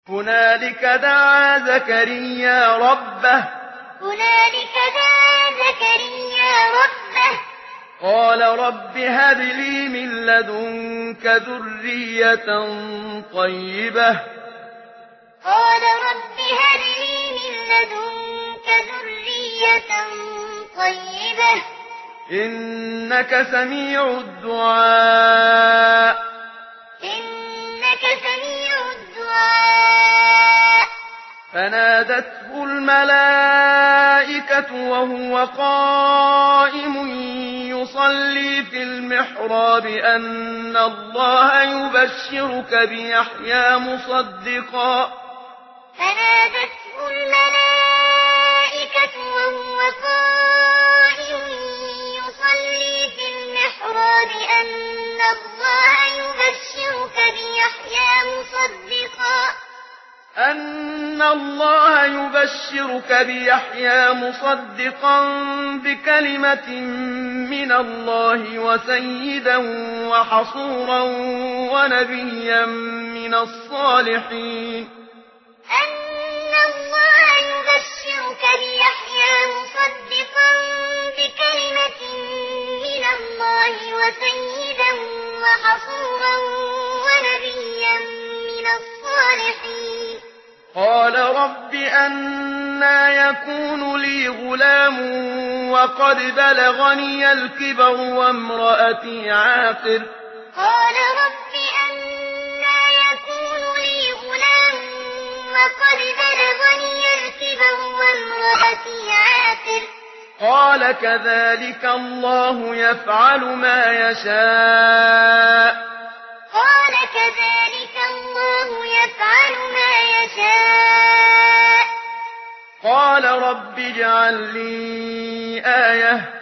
هنالك دعا زكريا ربه قال رب هب لي من لدنك ذرية طيبة إنك سميع الدعاء فنادته الملائكة وهو قائم يصلي في المحراب أن الله يبشرك بيحيى مصدقا بكلمة من الله وسيدا وحصورا ونبيا من الصالحين قال رب أنى يكون لي غلام وقد بلغني الكبر وامرأتي عاقر قال كذلك الله يفعل ما يشاء قال رب اجعل لي آية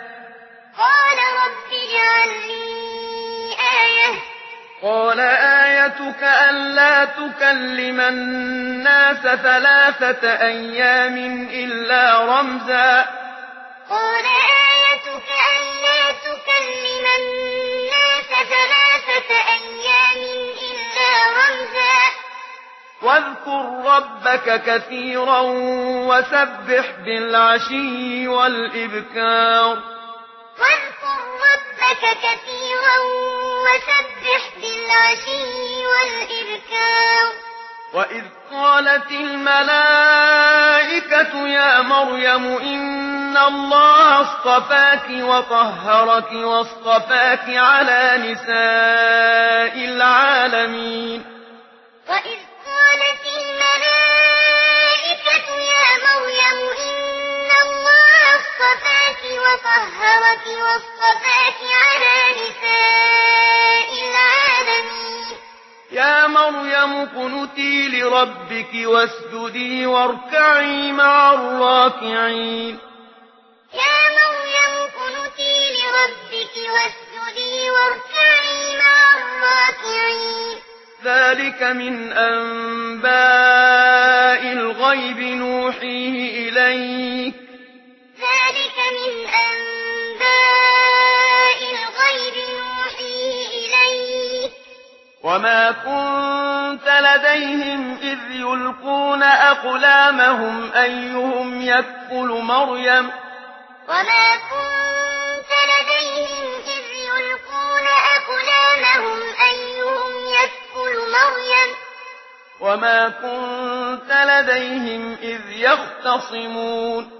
قال آيتك ألا تكلم الناس 3 أيام إلا رمزا واذكر ربك كثيرا وسبح بالعشي والإبكار وإذ قالت الملائكة يا مريم إن الله اصطفاك وطهرك واصطفاك على نساء العالمين يا مريم اقنتي لربك واسجدي واركعي مع الراكعين ذلك من أنباء الغيب نوحيه إليك وما كنت لديهم إذ يلقون أقلامهم أيهم يكفل مريم وما كنت لديهم إذ يختصمون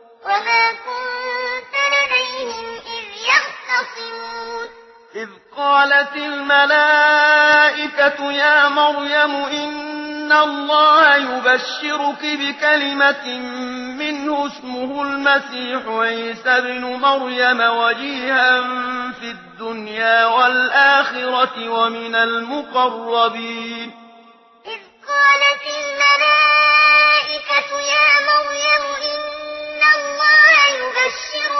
إذ قالت الملائكة يا مريم إن الله يبشرك بكلمة منه اسمه المسيح عيسى ابن مريم وجيها في الدنيا والآخرة ومن المقربين يا مريم إن الله يبشرك